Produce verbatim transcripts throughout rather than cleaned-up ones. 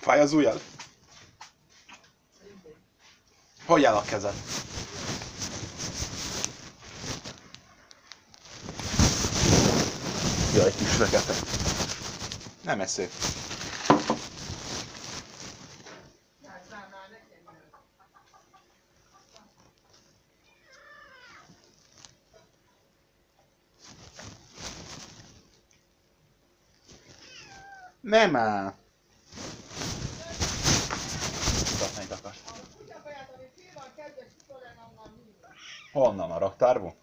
Fáj az ujjad? Hogy áll a kezed? Jaj, kis fekete. Nem ez szép. Nem áll. Mutatni akar. Honnan a raktárból?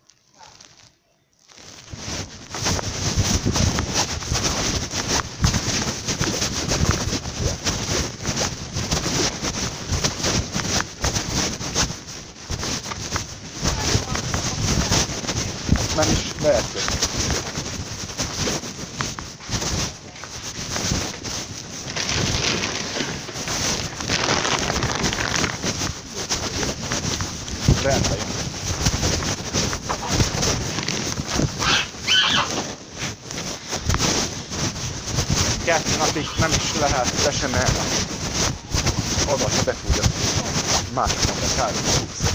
Nem is lehető. Rendben jön. Kettő napig nem is lehet, te sem el. Oda, ha befúrja. Másik napra három húsz.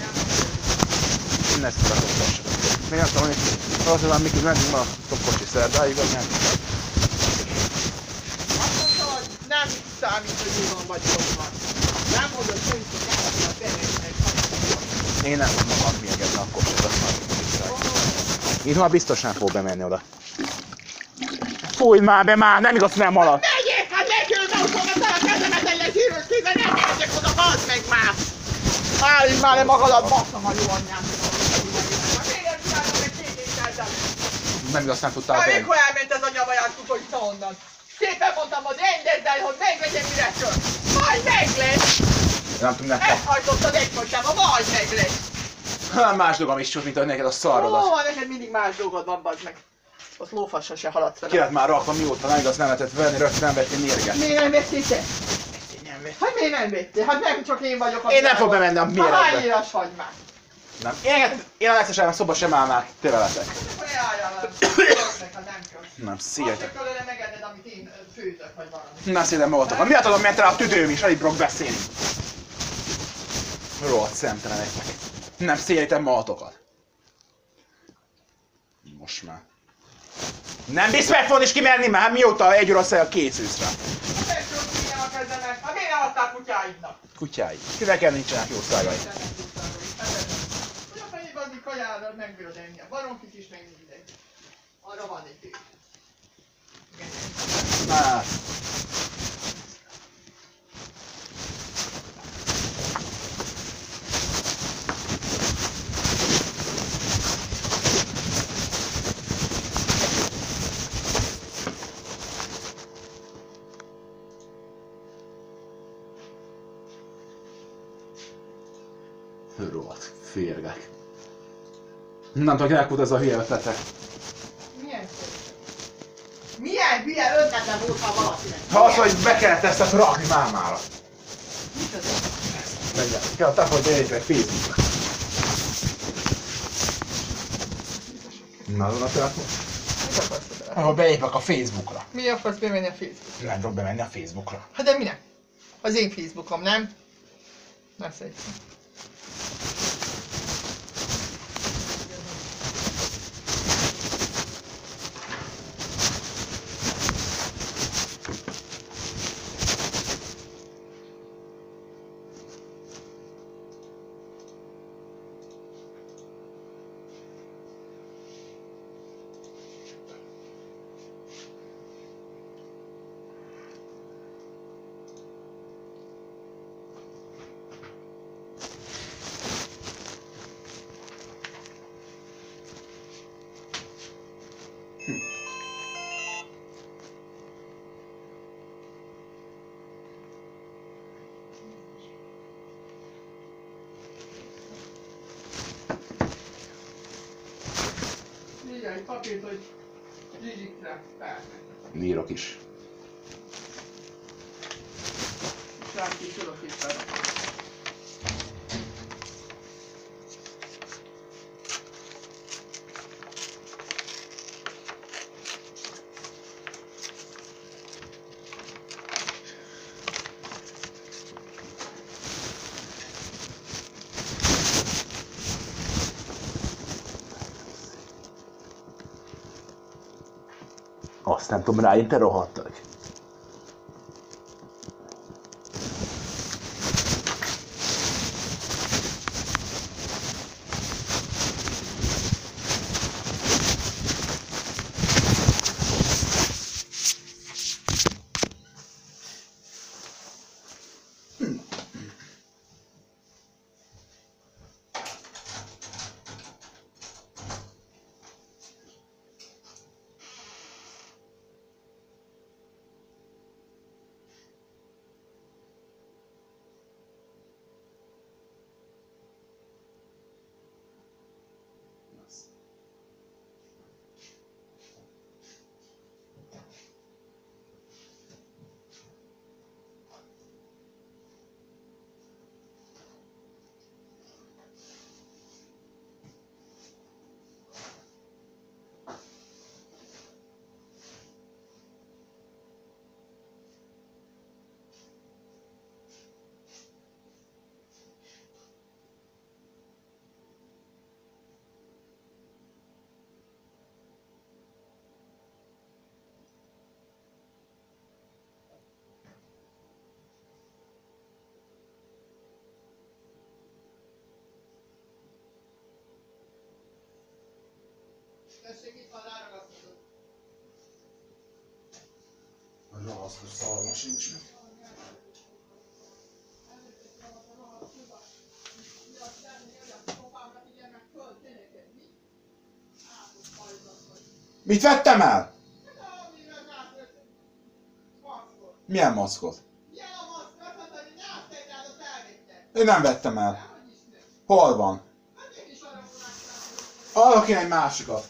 Innen ezt rakott. Még nem tudom, hogy valószínűleg mikor mentünk ma a kocsi szerdáig, vagy nem? Azt mondta, hogy nem számít, hogy mi van, vagy hogy van. Nem mondod, hogy hogy kell a területnek. Én nem tudom magam miegedni a kocsit, azt már itt már biztos nem fog bemenni oda. Fújj már be már, nem igaz, nem halad! Megyek, hát megjöld autómat el a kezemet egy zsíros kézzel, nem megyek oda, halld meg már! Állj már le magadat, basszom a jó anyám! Nem igaz, nem tudtál már benni. mikor elment ez a nyavajás kukorica onnan? Szépen mondtam, hogy rendezzd el, hogy megvegyem üresről! Majd meg lesz! Nem tudom, nem Ezt hajtottad egy mosába, majd meg lesz! Hát más dolgom is csak, mint hogy neked a szarrodat. Ó, neked mindig más dolgod van, bazd meg. Ott lófassa se haladsz vele. Ki lett már rakva, mióta nem igaz, nem lehetett venni, rögtön nem vettél mérget. Miért nem vettél te? Nem vettél. Hát miért nem vettél? Hát nem csak én vagyok. Én nem fog bemenni a méretbe. Hány éves vagy már? Nem. Én, én a legszesebben szoba sem állnál, te veletek. Akkor ne álljál vele. Kösznek, ha nem kösz. Nem, Azt szégyeltek. se kellene megenned, amit én ö, főzök, vagy valami. Na szépen magatok. Miért tudom, ment rá a tüdőm is, alig tudok beszélni. Rohadt szemteleneknek. Nem szégyeltem magatokat. Most már. Nem bízsz megfogni és kimenni már, mióta egy óra szél készülsz rá. Hát egy tudsz milyen a kezemet. Hát miért nem adtál kutyáidnak? Kutyái. Kivekkel nincsenek jó szágai. Hogy a fejében adni kajára megbírod enni. A baronkit is meg mindegy. Arra van egy tét. Hát. Rohadt férgek. Nem tudok, elkút ez a hülye ötlete. Milyen szép. Milyen hülye ötlete volt ha valakinek? Ha az, hogy be kellett ezt rakni mámára. Mit az ez? Menjen, kell a tapod bejegyre Facebookra. Na, azon a telefon? Mit akarsz te bele? Ahol beépek a Facebookra. Mi akarsz bemenni a Facebookra? Nem tudok bemenni a Facebookra. Hát de minek? Az én Facebookom, nem? Ne szép. Írja egy papírt, hogy Zsizsikre felmennek. Írok is. És rám kis tudok itt fel. Azt nem tudom rá, én te rohadt vagy. Tessék, itt van ráragaszthatod. A ragasztó szalma sincs meg. Mit vettem el? Milyen maszkot? Én nem vettem el. Hol van? Arra kéne egy másikat.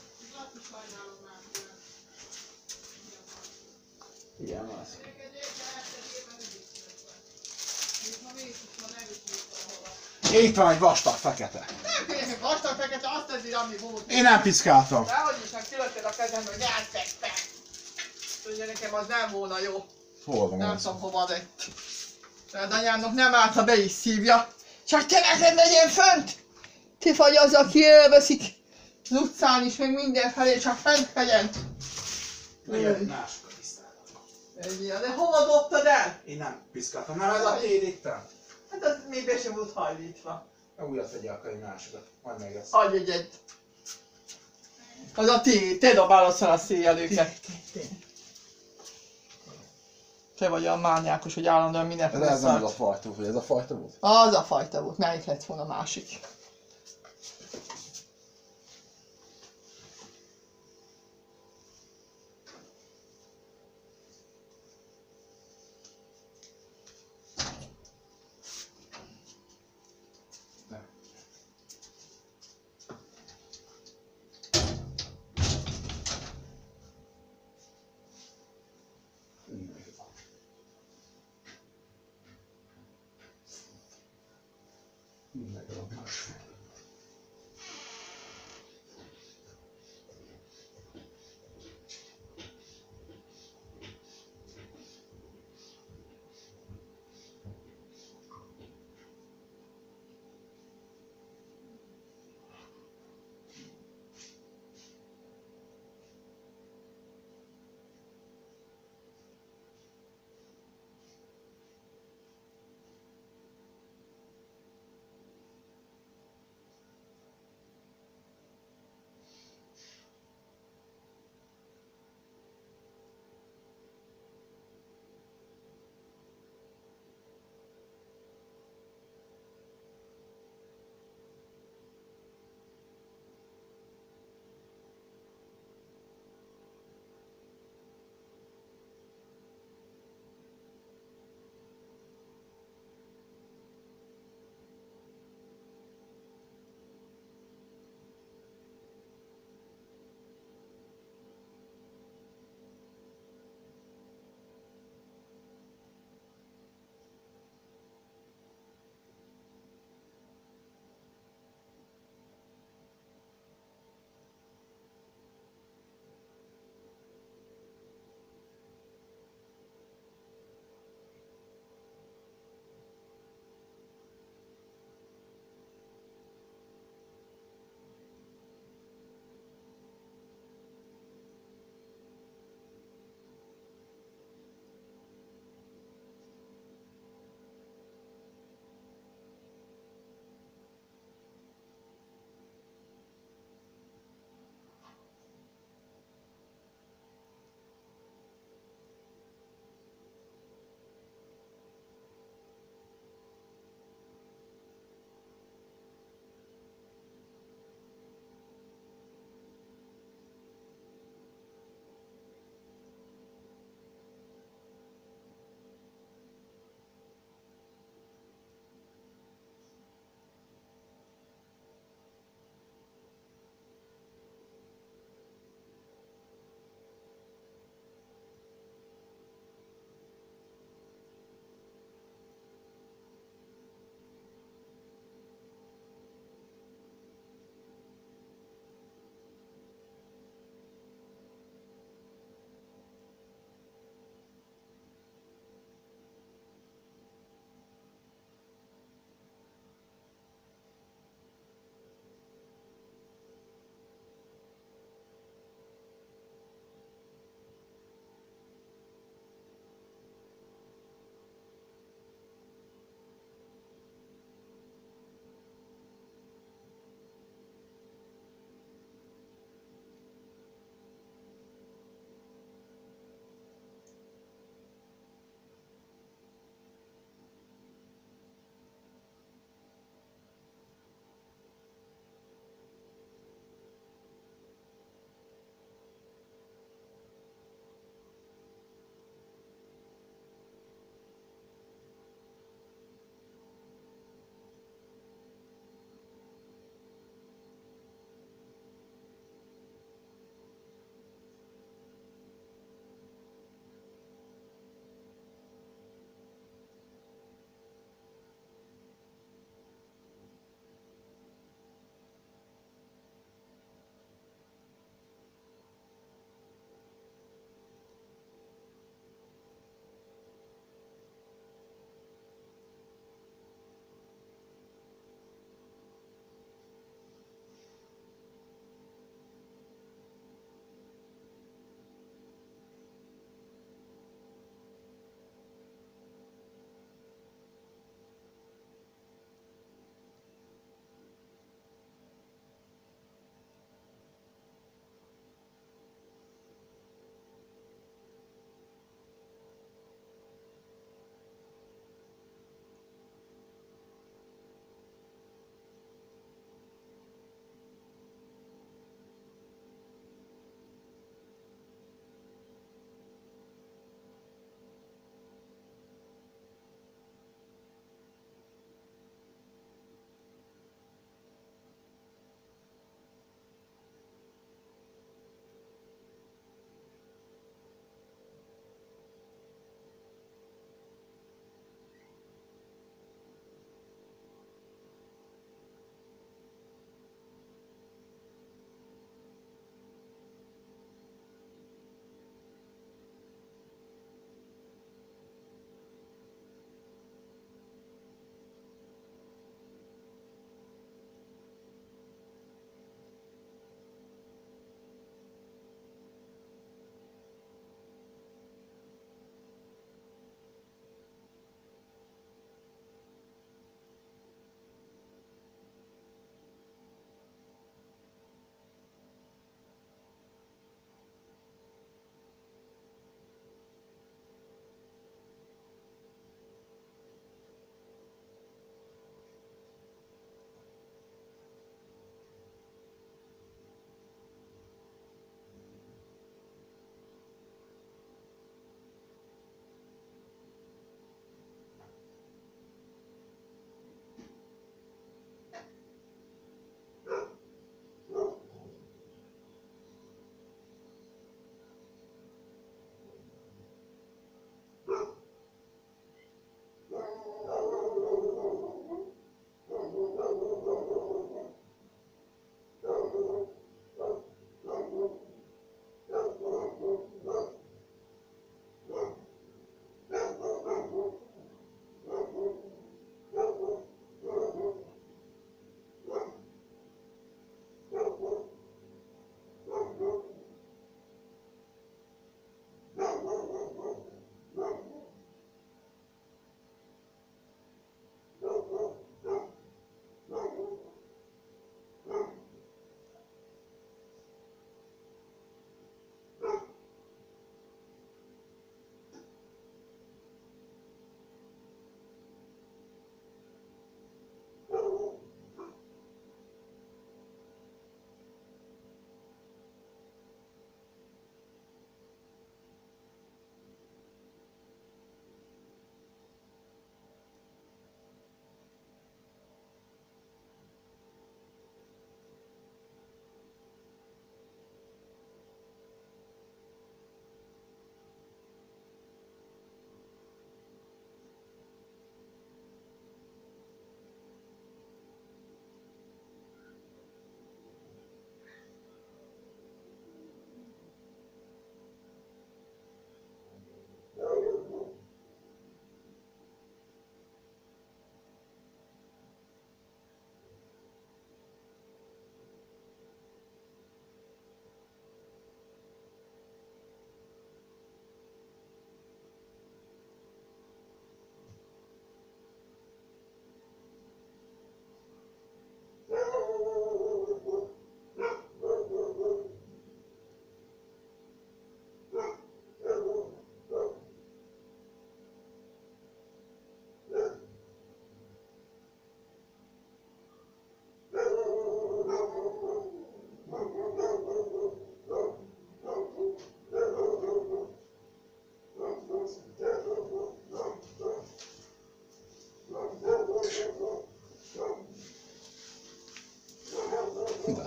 Igen, az. Itt van egy vastag fekete. Nem tényleg vastag fekete, azt teszi, ami volt. Én nem piszkáltam. Dehogy is, meg kilötted a kezembe, hogy elszegtem. Tudja, nekem az nem volna jó. Hol van Nem az? tudom hova lett. Tehát anyámnak nem állt, ha be is szívja. Csak te neked legyen fönt! Ti vagy az, aki elveszik az utcán is, meg mindenfelé, csak fent legyen. Legyen másokat tisztáltam. De hova dobtad el? Én nem piszkáltam. Nem ez a téd itt? Hát az még be sem volt hajlítva. Újat vegyél akkor egy másikat. Majd meg lesz. Adj egyet. Az a ti, te dobálod fel a széjelőket. Te vagy a mániákos, hogy állandóan Ez, mindenféle ez nem az a szart. fajta, vagy ez a fajta volt? Az a fajta volt, melyik lett volna a másik. Nem.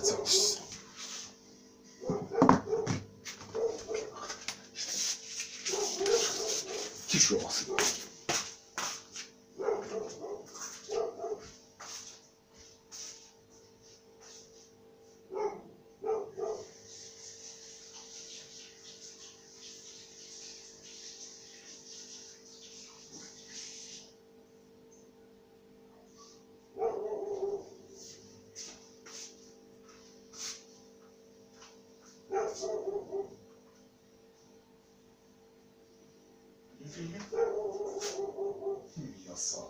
vicces. Kis rossz. Mi a szar?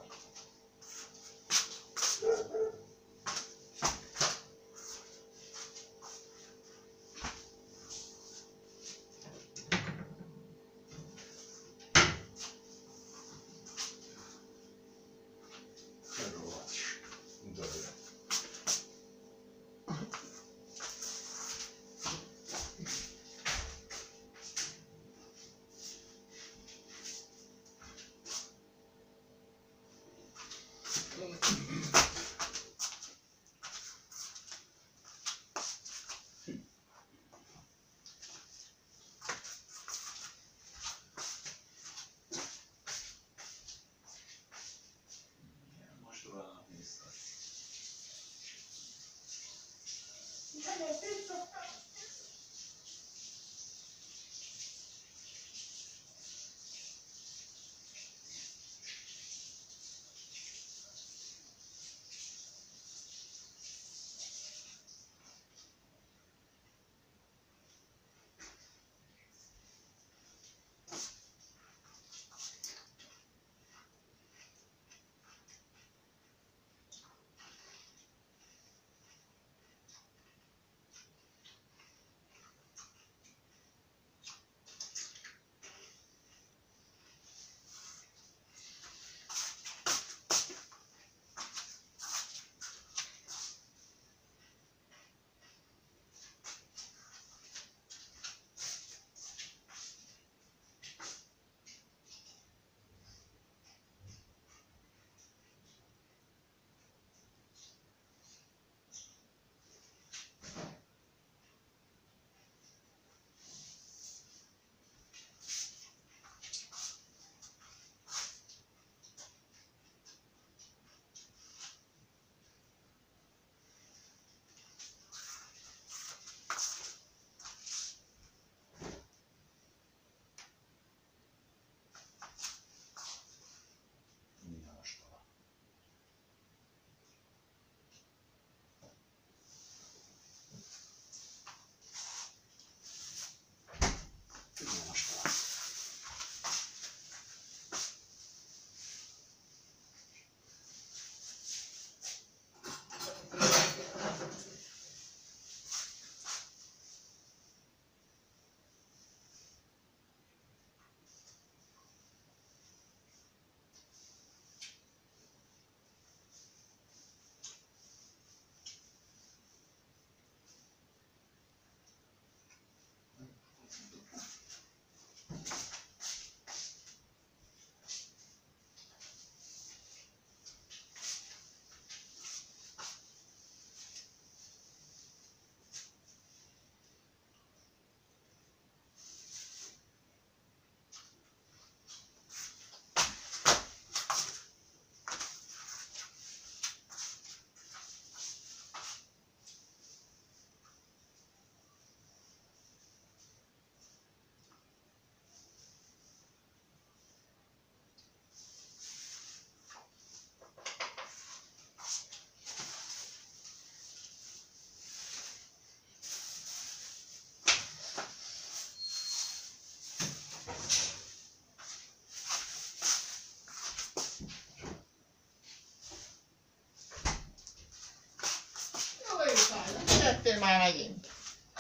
Vettél már megint.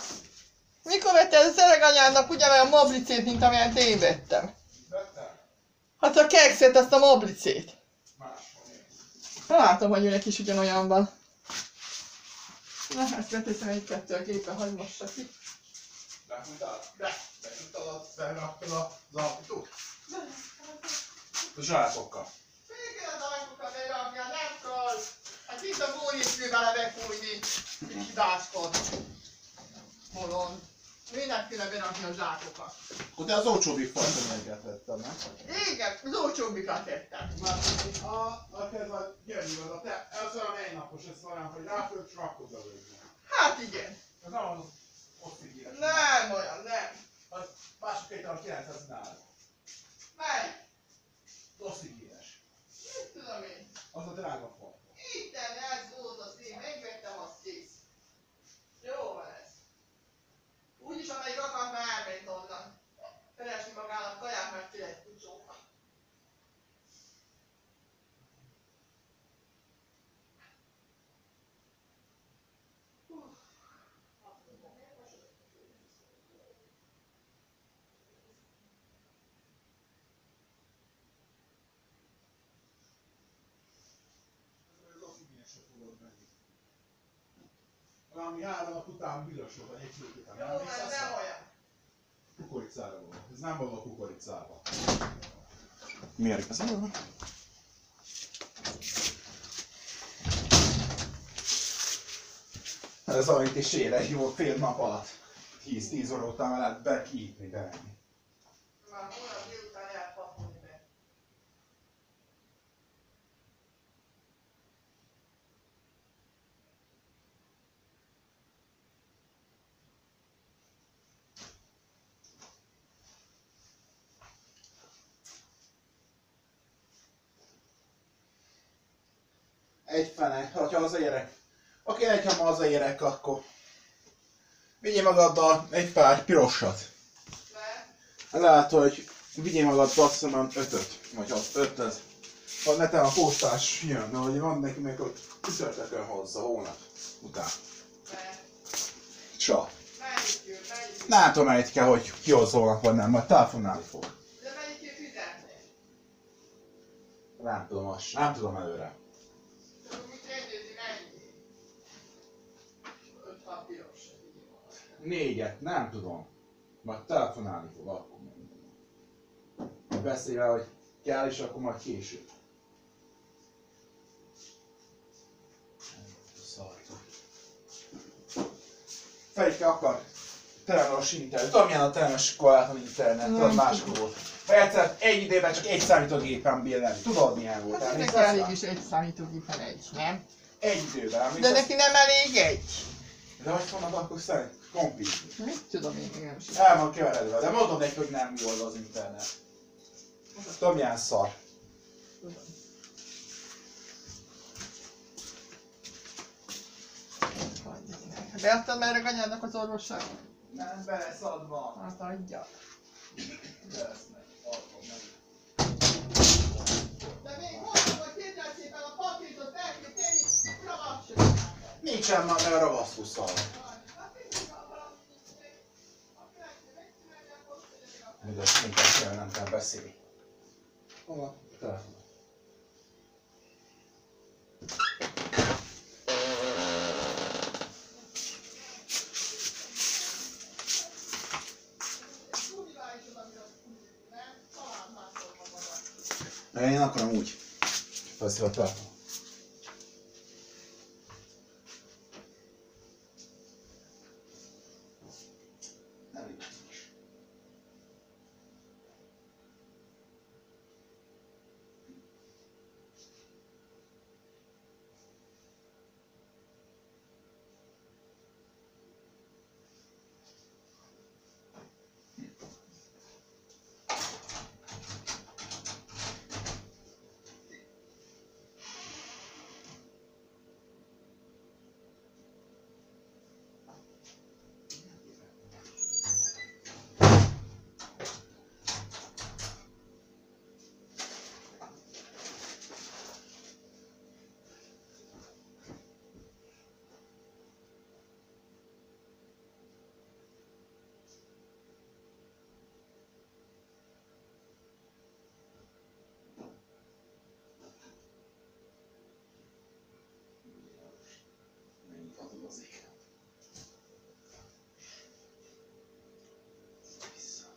Mikor vettél az öreg anyádnak ugyanolyan moblicét, mint amilyen én vettem? Vettem? Hát a kekszet, azt a moblicét. Máshol én. Látom, hogy őnek is ugyanolyan van. Na, ezt beteszem egy-kettő a gépen, hogy mossa ki. Lefújtál? De. Bejuttad, beraktad az alapítót? A zsákokkal. Még kell az ajtókat berakni, nem kell. Hát itt a búrjét kell vele befújni. kis dászkot. Holon. Mindenféle berakni a zsákokat. Akkor te az olcsóbbik fajta vettem, nem? Igen, az olcsóbbikat tettem. Már a, a kedve gyönyörű az a te, ez olyan egynapos, ez olyan, hogy ráfőtt, és rakod a végre. Hát igen. Ez nem az osztigíres. Nem olyan, nem. Az mások egy talán kilencszáz nál. Melyik? Az osztigíres. Mit tudom én? Az a drága fajta. Itten ez volt az én, megvettem azt kész. Jó van ez. Úgyis amelyik akart már elment onnan. Keresni magának kaját, mert tényleg kucsóka. Az osztigíresre fogod menni. Valami három nap után büdös volt, egy hét után. Jó, ez nem olyan. Kukoricára volt. Ez nem való kukoricába. Miért ez olyan? Ez amit is ére jó fél nap alatt. tíz-tíz óra után már lehet be kiítni, bemenni. Már holnap délután lehet pakolni be. Egy fene, ha hazaérek. Aki egy ha hazaérek, akkor vigyél magaddal egy pár pirosat. Mert Lehet, hogy vigyél magaddal azt hiszem ötöt, vagy az ötöt. Ha neten a postás jön, de hogy van neki még ott csütörtökön hozza, hónap után. mert Csak. melyik jön, melyik jön. Nem tudom melyik kell, hogy kihozzolnak vagy nem, majd telefonálni fog. De melyik jön fizetni? Nem tudom azt, nem tudom előre. Akkor mit rendőzni ennyi? öt-hat piros. Négyet, nem tudom. Majd telefonálni fog, akkor mondom. Beszélj rá, hogy kell, és akkor majd később. Felike akar telemes internet. Tudom, milyen a telemes korlátlan internet, tudod, máskor volt. Egyszer egy időben csak egy számítógépen bérleni. Tudod, milyen volt? Hát Emlékszel neki elég rá? is egy számítógépen egy, nem? Egy időben, De emlékszel? neki nem elég egy. De hogy fognak akkor szerint kompletni? Mit tudom én, nem is. El van keveredve, de mondom neki, hogy nem jó az az internet. Tudom, milyen szar. Beadtad már a anyádnak az orvosságot? Nem, be lesz adva. Hát adja. Be lesz meg. Adva meg. De még mondom, hogy képzel szépen a papírt, fel kell tenni, ravacs. Nincsen már mert ravasztusszal. De ezt minket kell, nem kell beszélni. Hol a telefon? Én akarom úgy. Felszív a telefon. Elég. Megnyithatódik. Vissza.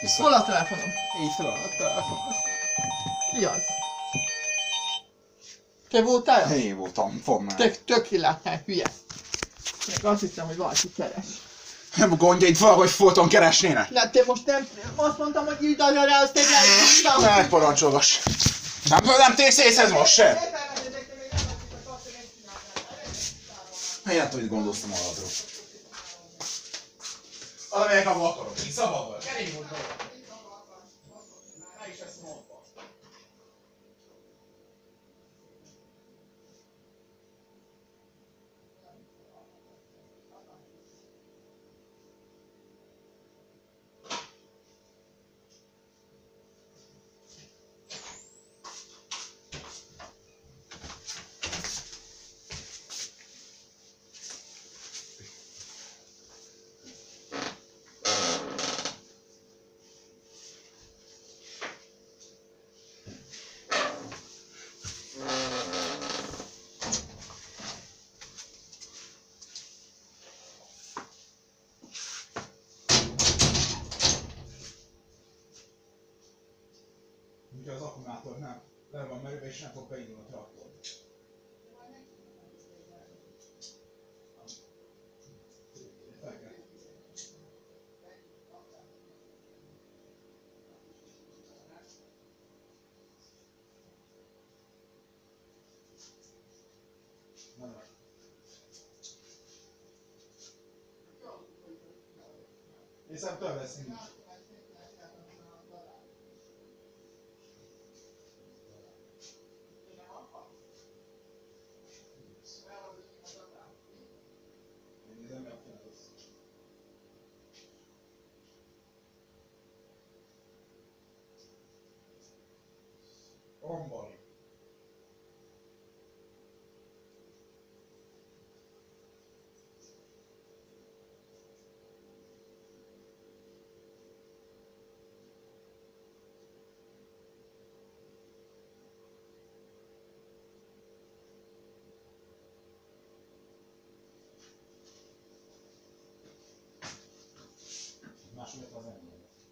Vissza. Hol a telefonom? Így fel a telefonos. Ki az? Te voltál? Én voltam, fogd már. Tök, tök illatnál, hülye. Meg azt hiszem, hogy valaki keres. Nem gondja, itt valahogy folyton keresnének. Na te most nem... Azt mondtam, hogy írd arra rá, azt egy rá. Megparancsolgass. Nem, nem tész észre ez most sem. Én nem tudom, hogy gondoltam magadról. Az, amelyek abban akarok. Így szabad vagy. Kerény volt dolog. Meg is ezt mondva. Ugye az akkumulátor nem, le van merülve és nem fog beindulni a traktor. Hiszem több lesz nincs. Rombol. Másodért az ember.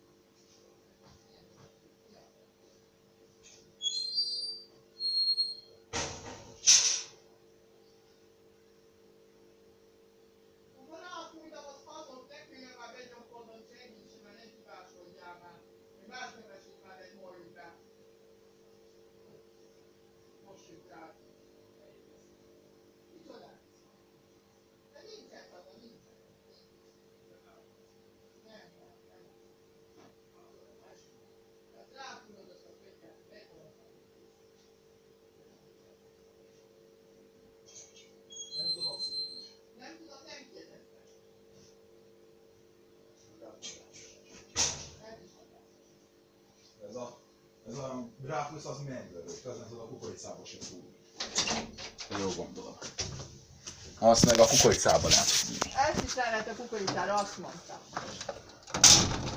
Ez a, ez a Brápusz az megverőt, az nem tud a kukoricába sem fúrni. Jó gondolom. Azt meg a kukoricában nem. Ezt is lehet a kukoricára, azt mondtam.